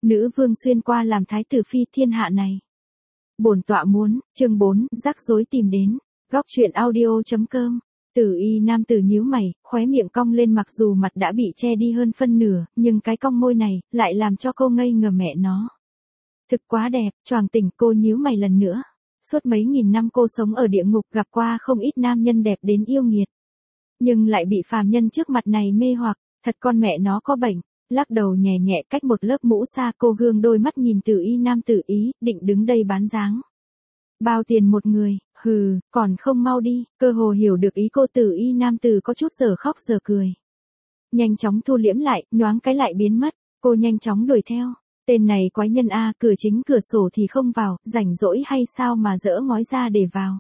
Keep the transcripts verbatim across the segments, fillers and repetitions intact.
Nữ vương xuyên qua làm thái tử phi thiên hạ này. Bổn tọa muốn, chương bốn, rắc rối tìm đến. Góc truyện audio.com. Tử y nam tử nhíu mày, khóe miệng cong lên, mặc dù mặt đã bị che đi hơn phân nửa, nhưng cái cong môi này, lại làm cho cô ngây ngờ mẹ nó. Thực quá đẹp, choàng tỉnh. Cô nhíu mày lần nữa. Suốt mấy nghìn năm cô sống ở địa ngục, gặp qua không ít nam nhân đẹp đến yêu nghiệt. Nhưng lại bị phàm nhân trước mặt này mê hoặc, thật con mẹ nó có bệnh. Lắc đầu nhẹ nhẹ, cách một lớp mũ xa, cô gương đôi mắt nhìn Tử y nam tử ý, định đứng đây bán dáng. Bao tiền một người, hừ, còn không mau đi. Cơ hồ hiểu được ý cô, Tử y nam tử có chút giờ khóc giờ cười. Nhanh chóng thu liễm lại, nhoáng cái lại biến mất. Cô nhanh chóng đuổi theo. Tên này quái nhân a, cửa chính cửa sổ thì không vào, rảnh rỗi hay sao mà dỡ ngói ra để vào.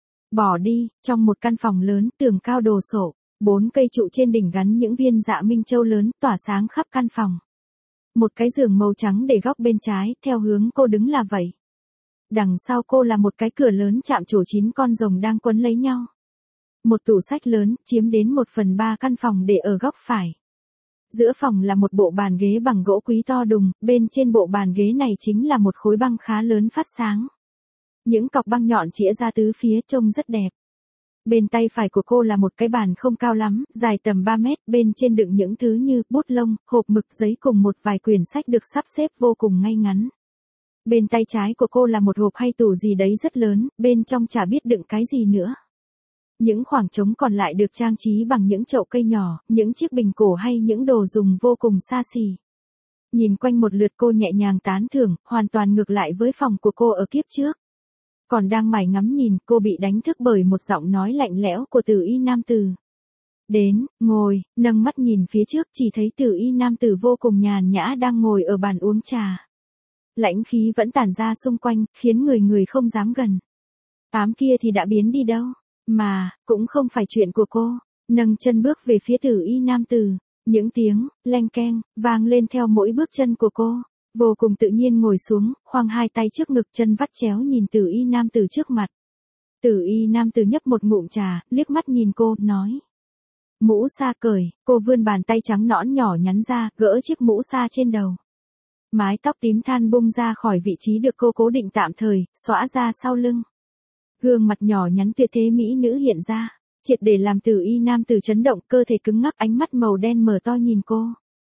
Bỏ đi. Trong một căn phòng lớn, tường cao đồ sộ, bốn cây trụ trên đỉnh gắn những viên dạ minh châu lớn, tỏa sáng khắp căn phòng. Một cái giường màu trắng để góc bên trái, theo hướng cô đứng là vậy. Đằng sau cô là một cái cửa lớn chạm trổ chín con rồng đang quấn lấy nhau. Một tủ sách lớn, chiếm đến một phần ba căn phòng để ở góc phải. Giữa phòng là một bộ bàn ghế bằng gỗ quý to đùng, bên trên bộ bàn ghế này chính là một khối băng khá lớn phát sáng. Những cọc băng nhọn chĩa ra tứ phía, trông rất đẹp. Bên tay phải của cô là một cái bàn không cao lắm, dài tầm ba mét, bên trên đựng những thứ như bút lông, hộp mực, giấy cùng một vài quyển sách được sắp xếp vô cùng ngay ngắn. Bên tay trái của cô là một hộp hay tủ gì đấy rất lớn, bên trong chả biết đựng cái gì nữa. Những khoảng trống còn lại được trang trí bằng những chậu cây nhỏ, những chiếc bình cổ hay những đồ dùng vô cùng xa xỉ. Nhìn quanh một lượt cô nhẹ nhàng tán thưởng, hoàn toàn ngược lại với phòng của cô ở kiếp trước. Còn đang mải ngắm nhìn, cô bị đánh thức bởi một giọng nói lạnh lẽo của Tử y nam tử. Đến, ngồi. Nâng mắt nhìn phía trước, chỉ thấy Tử y nam tử vô cùng nhàn nhã đang ngồi ở bàn uống trà. Lãnh khí vẫn tản ra xung quanh, khiến người người không dám gần. Tám kia thì đã biến đi đâu? Mà, cũng không phải chuyện của cô. Nâng chân bước về phía Tử y nam tử. Những tiếng, leng keng, vang lên theo mỗi bước chân của cô. Vô cùng tự nhiên ngồi xuống, khoanh hai tay trước ngực, chân vắt chéo nhìn Tử y nam tử trước mặt. Tử y nam tử nhấp một ngụm trà, liếc mắt nhìn cô, nói. Mũ sa cởi. Cô vươn bàn tay trắng nõn nhỏ nhắn ra, gỡ chiếc mũ sa trên đầu. Mái tóc tím than bung ra khỏi vị trí được cô cố định tạm thời, xõa ra sau lưng. Gương mặt nhỏ nhắn tuyệt thế mỹ nữ hiện ra, triệt để làm Tử y nam tử chấn động, cơ thể cứng ngắc, ánh mắt màu đen mở to nhìn cô.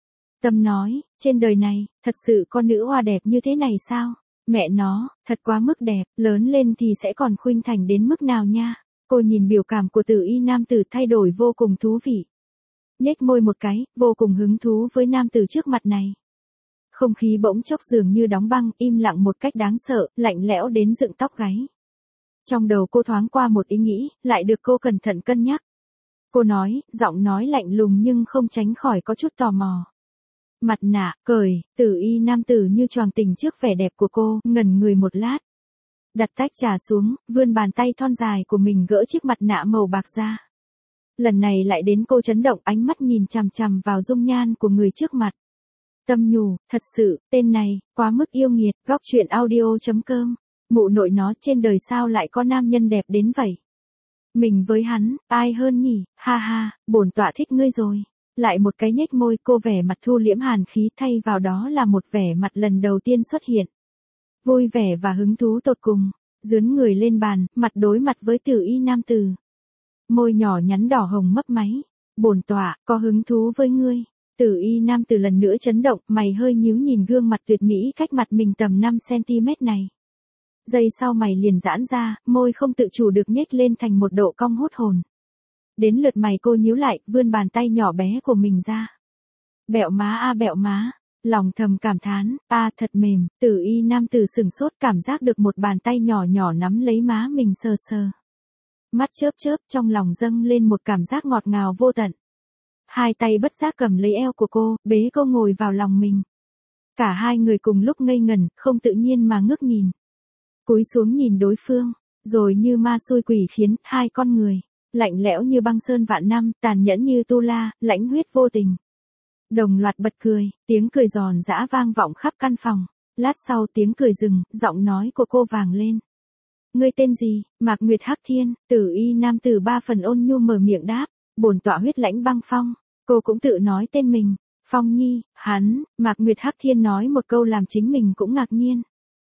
Tâm nói, trên đời này, thật sự có nữ hoa đẹp như thế này sao? Mẹ nó, thật quá mức đẹp, lớn lên thì sẽ còn khuynh thành đến mức nào nha? Cô nhìn biểu cảm của Tử y nam tử thay đổi vô cùng thú vị. Nhếch môi một cái, vô cùng hứng thú với nam tử trước mặt này. Không khí bỗng chốc dường như đóng băng, im lặng một cách đáng sợ, lạnh lẽo đến dựng tóc gáy. Trong đầu cô thoáng qua một ý nghĩ, lại được cô cẩn thận cân nhắc. Cô nói, giọng nói lạnh lùng nhưng không tránh khỏi có chút tò mò. Mặt nạ, cởi. Tử y nam tử như choàng tỉnh trước vẻ đẹp của cô, ngẩn người một lát. Đặt tách trà xuống, vươn bàn tay thon dài của mình gỡ chiếc mặt nạ màu bạc ra. Lần này lại đến cô chấn động, ánh mắt nhìn chằm chằm vào dung nhan của người trước mặt. Tâm nhủ, thật sự, tên này, quá mức yêu nghiệt. Góc truyện audio.com. Mụ nội nó, trên đời sao lại có nam nhân đẹp đến vậy? Mình với hắn, ai hơn nhỉ? Ha ha, bổn tọa thích ngươi rồi. Lại một cái nhếch môi, cô vẻ mặt thu liễm hàn khí, thay vào đó là một vẻ mặt lần đầu tiên xuất hiện. Vui vẻ và hứng thú tột cùng. Dướn người lên bàn, mặt đối mặt với Tử y nam tử. Môi nhỏ nhắn đỏ hồng mấp máy. Bổn tọa, có hứng thú với ngươi. Tử y nam tử lần nữa chấn động, mày hơi nhíu nhìn gương mặt tuyệt mỹ cách mặt mình tầm năm xăng-ti-mét này. Giây sau mày liền giãn ra, môi không tự chủ được nhếch lên thành một độ cong hút hồn. Đến lượt mày cô nhíu lại, vươn bàn tay nhỏ bé của mình ra. Bẹo má a bẹo má. Lòng thầm cảm thán, a thật mềm. Tử y nam tử sửng sốt, cảm giác được một bàn tay nhỏ nhỏ nắm lấy má mình sờ sờ. Mắt chớp chớp, trong lòng dâng lên một cảm giác ngọt ngào vô tận. Hai tay bất giác cầm lấy eo của cô, bế cô ngồi vào lòng mình. Cả hai người cùng lúc ngây ngẩn, không tự nhiên mà ngước nhìn. Cúi xuống nhìn đối phương, rồi như ma xui quỷ khiến, hai con người, lạnh lẽo như băng sơn vạn năm, tàn nhẫn như tu la, lãnh huyết vô tình. Đồng loạt bật cười, tiếng cười giòn giã vang vọng khắp căn phòng. Lát sau tiếng cười dừng, giọng nói của cô vang lên. Ngươi tên gì? Mạc Nguyệt Hắc Thiên. Tử y nam tử ba phần ôn nhu mở miệng đáp. Bổn tọa huyết lãnh băng phong. Cô cũng tự nói tên mình. Phong Nhi, hắn, Mạc Nguyệt Hắc Thiên nói một câu làm chính mình cũng ngạc nhiên.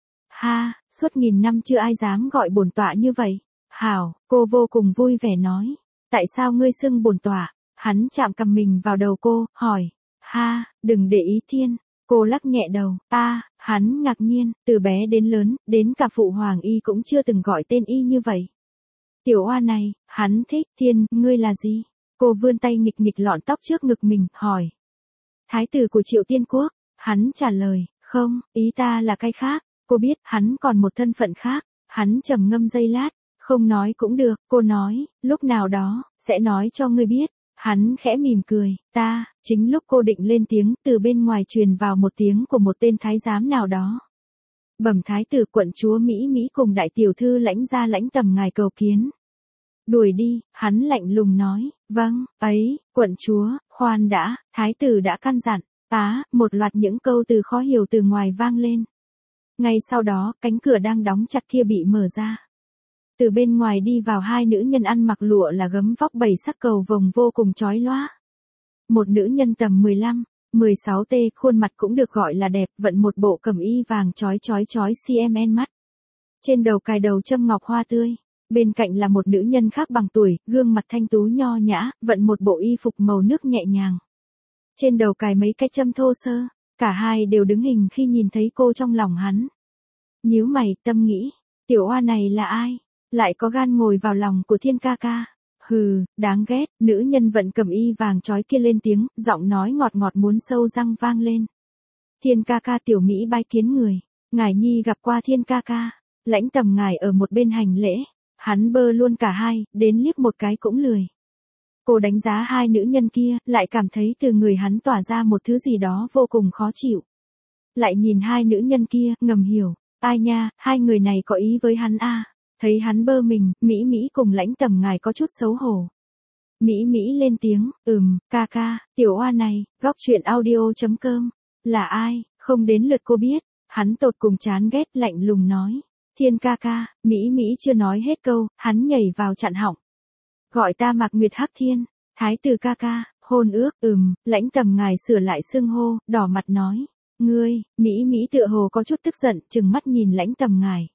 Ha, suốt nghìn năm chưa ai dám gọi bổn tọa như vậy. Hảo, cô vô cùng vui vẻ nói. Tại sao ngươi xưng bổn tọa? Hắn chạm cầm mình vào đầu cô, hỏi. Ha, đừng để ý Thiên. Cô lắc nhẹ đầu. A, hắn ngạc nhiên, từ bé đến lớn, đến cả phụ hoàng y cũng chưa từng gọi tên y như vậy. Tiểu oa này, hắn thích. Thiên, ngươi là gì? Cô vươn tay nghịch nghịch lọn tóc trước ngực mình, hỏi. Thái tử của Triệu Tiên Quốc. Hắn trả lời, không, ý ta là cái khác. Cô biết, hắn còn một thân phận khác. Hắn trầm ngâm giây lát, không nói cũng được, cô nói, lúc nào đó, sẽ nói cho ngươi biết. Hắn khẽ mỉm cười, ta, chính lúc cô định lên tiếng, từ bên ngoài truyền vào một tiếng của một tên thái giám nào đó. Bẩm thái tử quận chúa Mỹ Mỹ cùng đại tiểu thư lãnh gia lãnh tầm ngài cầu kiến. Đuổi đi, hắn lạnh lùng nói, vâng, ấy, quận chúa, khoan đã, thái tử đã căn dặn. Á, một loạt những câu từ khó hiểu từ ngoài vang lên. Ngay sau đó, cánh cửa đang đóng chặt kia bị mở ra. Từ bên ngoài đi vào hai nữ nhân ăn mặc lụa là gấm vóc bảy sắc cầu vồng vô cùng chói lóa. Một nữ nhân tầm mười lăm, mười sáu tê, khuôn mặt cũng được gọi là đẹp, vận một bộ cẩm y vàng chói chói chói cm mắt. Trên đầu cài đầu châm ngọc hoa tươi. Bên cạnh là một nữ nhân khác bằng tuổi, gương mặt thanh tú nho nhã, vận một bộ y phục màu nước nhẹ nhàng. Trên đầu cài mấy cái châm thô sơ, cả hai đều đứng hình khi nhìn thấy cô trong lòng hắn. Nhíu mày, tâm nghĩ, tiểu oa này là ai? Lại có gan ngồi vào lòng của Thiên ca ca. Hừ, đáng ghét, nữ nhân vận cẩm y vàng chói kia lên tiếng, giọng nói ngọt ngọt muốn sâu răng vang lên. Thiên ca ca tiểu Mỹ bái kiến người, ngài nhi gặp qua Thiên ca ca, lãnh tầm ngài ở một bên hành lễ, hắn bơ luôn cả hai, đến liếc một cái cũng lười. Cô đánh giá hai nữ nhân kia, lại cảm thấy từ người hắn tỏa ra một thứ gì đó vô cùng khó chịu. Lại nhìn hai nữ nhân kia, ngầm hiểu, ai nha, hai người này có ý với hắn a. À. Thấy hắn bơ mình, Mỹ Mỹ cùng lãnh tầm ngài có chút xấu hổ. Mỹ Mỹ lên tiếng, ừm, ca ca, tiểu oa này, góc truyện audio chấm com, là ai, không đến lượt cô biết, hắn tột cùng chán ghét lạnh lùng nói. Thiên ca ca, Mỹ Mỹ chưa nói hết câu, hắn nhảy vào chặn họng. Gọi ta Mạc Nguyệt Hắc Thiên, thái tử ca ca, hôn ước, ừm, lãnh tầm ngài sửa lại xưng hô, đỏ mặt nói. Ngươi, Mỹ Mỹ tựa hồ có chút tức giận, chừng mắt nhìn lãnh tầm ngài.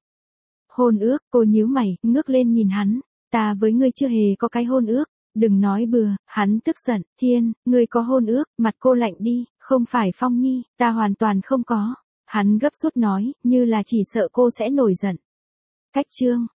Hôn ước, cô nhíu mày, ngước lên nhìn hắn, ta với ngươi chưa hề có cái hôn ước, đừng nói bừa, hắn tức giận, Thiên, ngươi có hôn ước, mặt cô lạnh đi, không phải Phong Nhi, ta hoàn toàn không có, hắn gấp rút nói, như là chỉ sợ cô sẽ nổi giận. Cách chương